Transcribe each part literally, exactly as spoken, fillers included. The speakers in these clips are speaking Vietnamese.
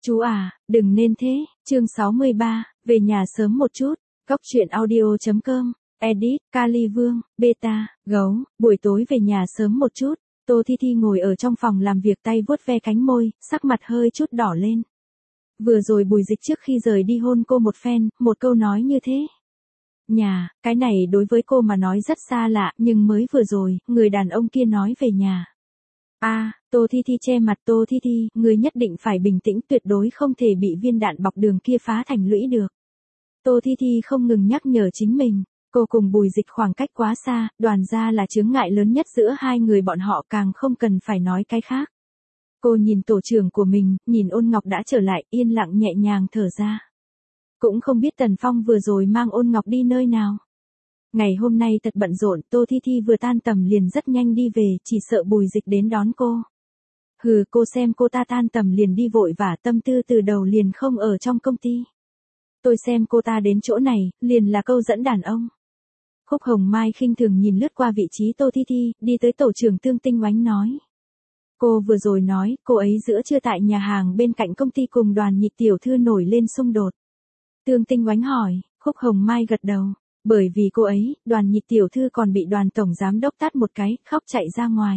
Chú à, đừng nên thế, chương sáu mươi ba, về nhà sớm một chút, góc truyện audio chấm com, edit, Kali Vương, beta, gấu, buổi tối về nhà sớm một chút, Tô Thi Thi ngồi ở trong phòng làm việc tay vuốt ve cánh môi, sắc mặt hơi chút đỏ lên. Vừa rồi Bùi Dịch trước khi rời đi hôn cô một phen, một câu nói như thế. Nhà, cái này đối với cô mà nói rất xa lạ, nhưng mới vừa rồi, người đàn ông kia nói về nhà. A, à, Tô Thi Thi che mặt. Tô Thi Thi, người nhất định phải bình tĩnh, tuyệt đối không thể bị viên đạn bọc đường kia phá thành lũy được. Tô Thi Thi không ngừng nhắc nhở chính mình, cô cùng Bùi Dịch khoảng cách quá xa, đoàn ra là chướng ngại lớn nhất giữa hai người bọn họ, càng không cần phải nói cái khác. Cô nhìn tổ trưởng của mình, nhìn Ôn Ngọc đã trở lại, yên lặng nhẹ nhàng thở ra. Cũng không biết Tần Phong vừa rồi mang Ôn Ngọc đi nơi nào. Ngày hôm nay thật bận rộn, Tô Thi Thi vừa tan tầm liền rất nhanh đi về, chỉ sợ Bùi Dịch đến đón cô. Hừ, cô xem cô ta tan tầm liền đi vội vã, tâm tư từ đầu liền không ở trong công ty. Tôi xem cô ta đến chỗ này, liền là câu dẫn đàn ông. Khúc Hồng Mai khinh thường nhìn lướt qua vị trí Tô Thi Thi, đi tới tổ trưởng Tương Tinh Oánh nói. Cô vừa rồi nói, cô ấy giữa trưa tại nhà hàng bên cạnh công ty cùng Đoàn Nhị tiểu thư nổi lên xung đột. Tương Tinh Oánh hỏi, Khúc Hồng Mai gật đầu. Bởi vì cô ấy, Đoàn Nhị tiểu thư còn bị Đoàn tổng giám đốc tát một cái, khóc chạy ra ngoài.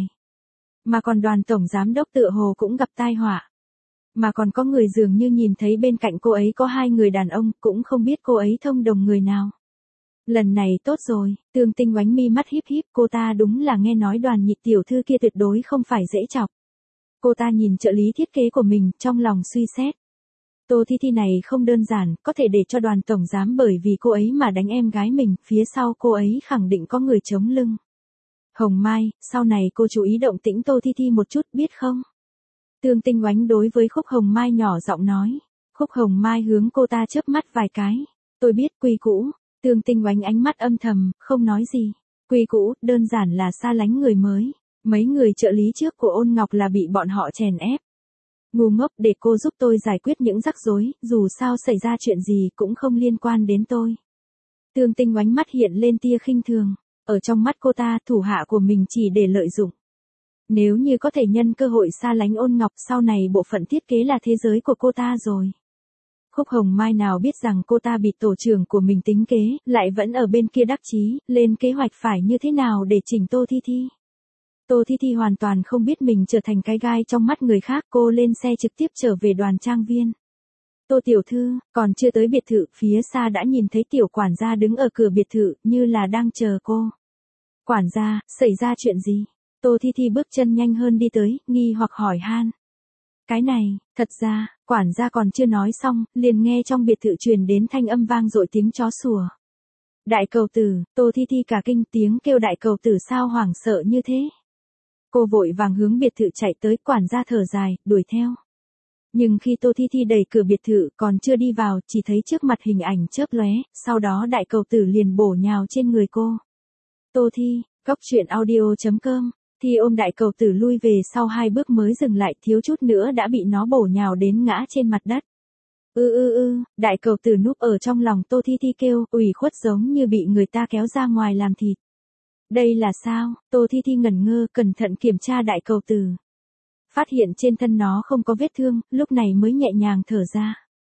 Mà còn Đoàn tổng giám đốc tựa hồ cũng gặp tai họa. Mà còn có người dường như nhìn thấy bên cạnh cô ấy có hai người đàn ông, cũng không biết cô ấy thông đồng người nào. Lần này tốt rồi, Tương Tinh Oánh mi mắt híp híp, cô ta đúng là nghe nói Đoàn Nhị tiểu thư kia tuyệt đối không phải dễ chọc. Cô ta nhìn trợ lý thiết kế của mình, trong lòng suy xét. Tô Thi Thi này không đơn giản, có thể để cho Đoàn tổng giám bởi vì cô ấy mà đánh em gái mình, phía sau cô ấy khẳng định có người chống lưng. Hồng Mai, sau này cô chú ý động tĩnh Tô Thi Thi một chút, biết không? Tương Tinh Oánh đối với Khúc Hồng Mai nhỏ giọng nói. Khúc Hồng Mai hướng cô ta chớp mắt vài cái. Tôi biết, quy cũ. Tương Tinh Oánh ánh mắt âm thầm, không nói gì. Quy cũ, đơn giản là xa lánh người mới. Mấy người trợ lý trước của Ôn Ngọc là bị bọn họ chèn ép. Ngu ngốc, để cô giúp tôi giải quyết những rắc rối, dù sao xảy ra chuyện gì cũng không liên quan đến tôi. Tương Tinh Oánh mắt hiện lên tia khinh thường, ở trong mắt cô ta, thủ hạ của mình chỉ để lợi dụng. Nếu như có thể nhân cơ hội xa lánh Ôn Ngọc, sau này bộ phận thiết kế là thế giới của cô ta rồi. Khúc Hồng Mai nào biết rằng cô ta bị tổ trưởng của mình tính kế, lại vẫn ở bên kia đắc chí, lên kế hoạch phải như thế nào để chỉnh Tô Thi Thi. Tô Thi Thi hoàn toàn không biết mình trở thành cái gai trong mắt người khác, cô lên xe trực tiếp trở về Đoàn trang viên. Tô tiểu thư, còn chưa tới biệt thự, phía xa đã nhìn thấy tiểu quản gia đứng ở cửa biệt thự, như là đang chờ cô. Quản gia, xảy ra chuyện gì? Tô Thi Thi bước chân nhanh hơn đi tới, nghi hoặc hỏi han. Cái này, thật ra, quản gia còn chưa nói xong, liền nghe trong biệt thự truyền đến thanh âm vang dội tiếng chó sủa. Đại cầu tử, Tô Thi Thi cả kinh, tiếng kêu đại cầu tử sao hoảng sợ như thế? Cô vội vàng hướng biệt thự chạy tới, quản gia thở dài, đuổi theo. Nhưng khi Tô Thi Thi đẩy cửa biệt thự, còn chưa đi vào, chỉ thấy trước mặt hình ảnh chớp lóe, sau đó đại cầu tử liền bổ nhào trên người cô. Tô Thi, góc truyện audio chấm com, Thi ôm đại cầu tử lui về sau hai bước mới dừng lại, thiếu chút nữa đã bị nó bổ nhào đến ngã trên mặt đất. Ư ư ư, đại cầu tử núp ở trong lòng Tô Thi Thi kêu, ủy khuất giống như bị người ta kéo ra ngoài làm thịt. Đây là sao? Tô Thi Thi ngẩn ngơ, cẩn thận kiểm tra đại cầu tử. Phát hiện trên thân nó không có vết thương, lúc này mới nhẹ nhàng thở ra.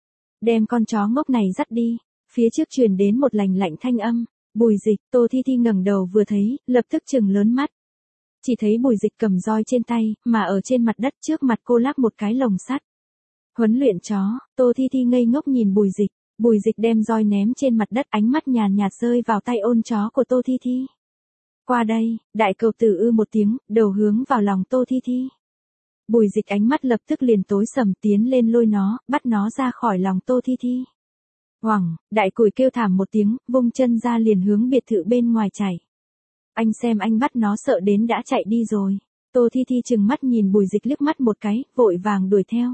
Đem con chó ngốc này dắt đi. Phía trước truyền đến một lành lạnh thanh âm. Bùi Dịch. Tô Thi Thi ngẩng đầu vừa thấy, lập tức trừng lớn mắt. Chỉ thấy Bùi Dịch cầm roi trên tay, mà ở trên mặt đất trước mặt cô lắp một cái lồng sắt. Huấn luyện chó. Tô Thi Thi ngây ngốc nhìn Bùi Dịch. Bùi Dịch đem roi ném trên mặt đất, ánh mắt nhàn nhạt rơi vào tay ôn chó của Tô Thi Thi. Qua đây, đại cầu tử ư một tiếng, đầu hướng vào lòng Tô Thi Thi. Bùi Dịch ánh mắt lập tức liền tối sầm, tiến lên lôi nó, bắt nó ra khỏi lòng Tô Thi Thi. Hoằng, đại cùi kêu thảm một tiếng, vung chân ra liền hướng biệt thự bên ngoài chạy. Anh xem anh bắt nó sợ đến đã chạy đi rồi. Tô Thi Thi trừng mắt nhìn Bùi Dịch liếc mắt một cái, vội vàng đuổi theo.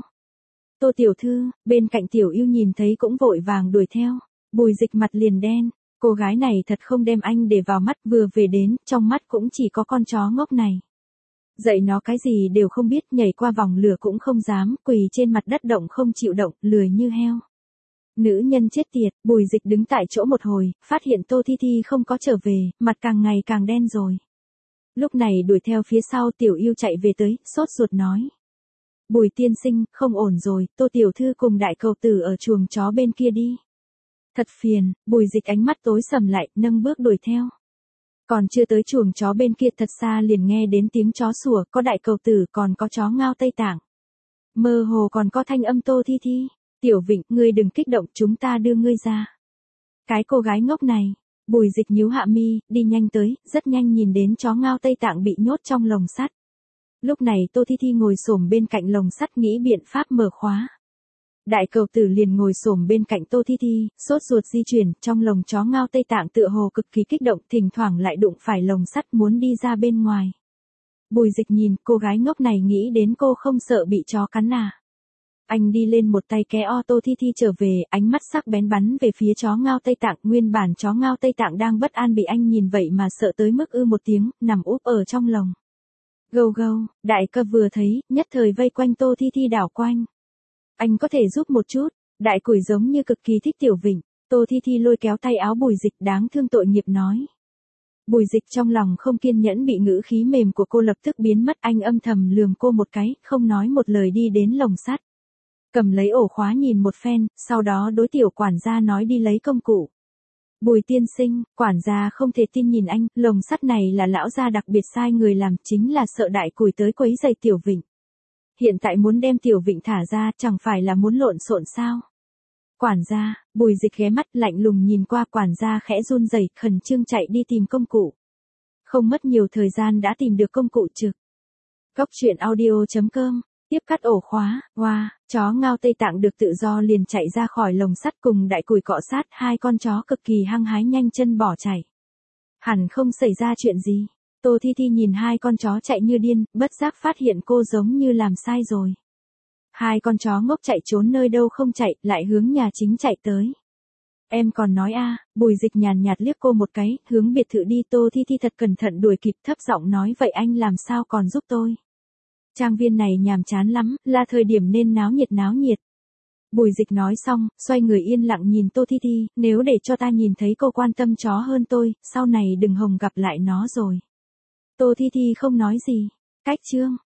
Tô tiểu thư, bên cạnh tiểu yêu nhìn thấy cũng vội vàng đuổi theo. Bùi Dịch mặt liền đen. Cô gái này thật không đem anh để vào mắt, vừa về đến, trong mắt cũng chỉ có con chó ngốc này. Dạy nó cái gì đều không biết, nhảy qua vòng lửa cũng không dám, quỳ trên mặt đất động không chịu động, lười như heo. Nữ nhân chết tiệt. Bùi Dịch đứng tại chỗ một hồi, phát hiện Tô Thi Thi không có trở về, mặt càng ngày càng đen rồi. Lúc này đuổi theo phía sau tiểu yêu chạy về tới, sốt ruột nói. Bùi tiên sinh, không ổn rồi, Tô tiểu thư cùng đại cầu tử ở chuồng chó bên kia đi. Thật phiền, Bùi Dịch ánh mắt tối sầm lại, nâng bước đuổi theo. Còn chưa tới chuồng chó bên kia thật xa liền nghe đến tiếng chó sủa, có đại cầu tử còn có chó ngao Tây Tạng. Mơ hồ còn có thanh âm Tô Thi Thi. Tiểu Vịnh, ngươi đừng kích động, chúng ta đưa ngươi ra. Cái cô gái ngốc này. Bùi Dịch nhíu hạ mi, đi nhanh tới, rất nhanh nhìn đến chó ngao Tây Tạng bị nhốt trong lồng sắt. Lúc này Tô Thi Thi ngồi xổm bên cạnh lồng sắt nghĩ biện pháp mở khóa. Đại cầu tử liền ngồi xổm bên cạnh Tô Thi Thi, sốt ruột di chuyển, trong lồng chó ngao Tây Tạng tựa hồ cực kỳ kích động, thỉnh thoảng lại đụng phải lồng sắt muốn đi ra bên ngoài. Bùi Dịch nhìn, cô gái ngốc này nghĩ đến cô không sợ bị chó cắn à. Anh đi lên một tay kéo o Tô Thi Thi trở về, ánh mắt sắc bén bắn về phía chó ngao Tây Tạng, nguyên bản chó ngao Tây Tạng đang bất an bị anh nhìn vậy mà sợ tới mức ư một tiếng, nằm úp ở trong lồng. Gâu gâu, đại ca vừa thấy, nhất thời vây quanh Tô Thi Thi đảo quanh. Anh có thể giúp một chút, đại củi giống như cực kỳ thích Tiểu Vịnh. Tô Thi Thi lôi kéo tay áo Bùi Dịch đáng thương tội nghiệp nói. Bùi Dịch trong lòng không kiên nhẫn bị ngữ khí mềm của cô lập tức biến mất, anh âm thầm lườm cô một cái, không nói một lời đi đến lồng sắt. Cầm lấy ổ khóa nhìn một phen, sau đó đối tiểu quản gia nói đi lấy công cụ. Bùi tiên sinh, quản gia không thể tin nhìn anh, lồng sắt này là lão gia đặc biệt sai người làm, chính là sợ đại củi tới quấy rầy Tiểu Vịnh. Hiện tại muốn đem Tiểu Vịnh thả ra, chẳng phải là muốn lộn xộn sao? Quản gia, Bùi Dịch ghé mắt lạnh lùng nhìn qua, quản gia khẽ run rẩy, khẩn trương chạy đi tìm công cụ. Không mất nhiều thời gian đã tìm được công cụ trực. Góc truyện audio chấm com, tiếp cắt ổ khóa, wow, chó ngao Tây Tạng được tự do liền chạy ra khỏi lồng sắt cùng đại củi cọ sát, hai con chó cực kỳ hăng hái nhanh chân bỏ chạy. Hẳn không xảy ra chuyện gì. Tô Thi Thi nhìn hai con chó chạy như điên, bất giác phát hiện cô giống như làm sai rồi. Hai con chó ngốc chạy trốn nơi đâu không chạy, lại hướng nhà chính chạy tới. Em còn nói a, Bùi Dịch nhàn nhạt liếc cô một cái, hướng biệt thự đi. Tô Thi Thi thật cẩn thận đuổi kịp, thấp giọng nói vậy anh làm sao còn giúp tôi. Trang viên này nhàm chán lắm, là thời điểm nên náo nhiệt náo nhiệt. Bùi Dịch nói xong, xoay người yên lặng nhìn Tô Thi Thi, nếu để cho ta nhìn thấy cô quan tâm chó hơn tôi, sau này đừng hòng gặp lại nó rồi. Tô Thi Thi không nói gì. Cách chương.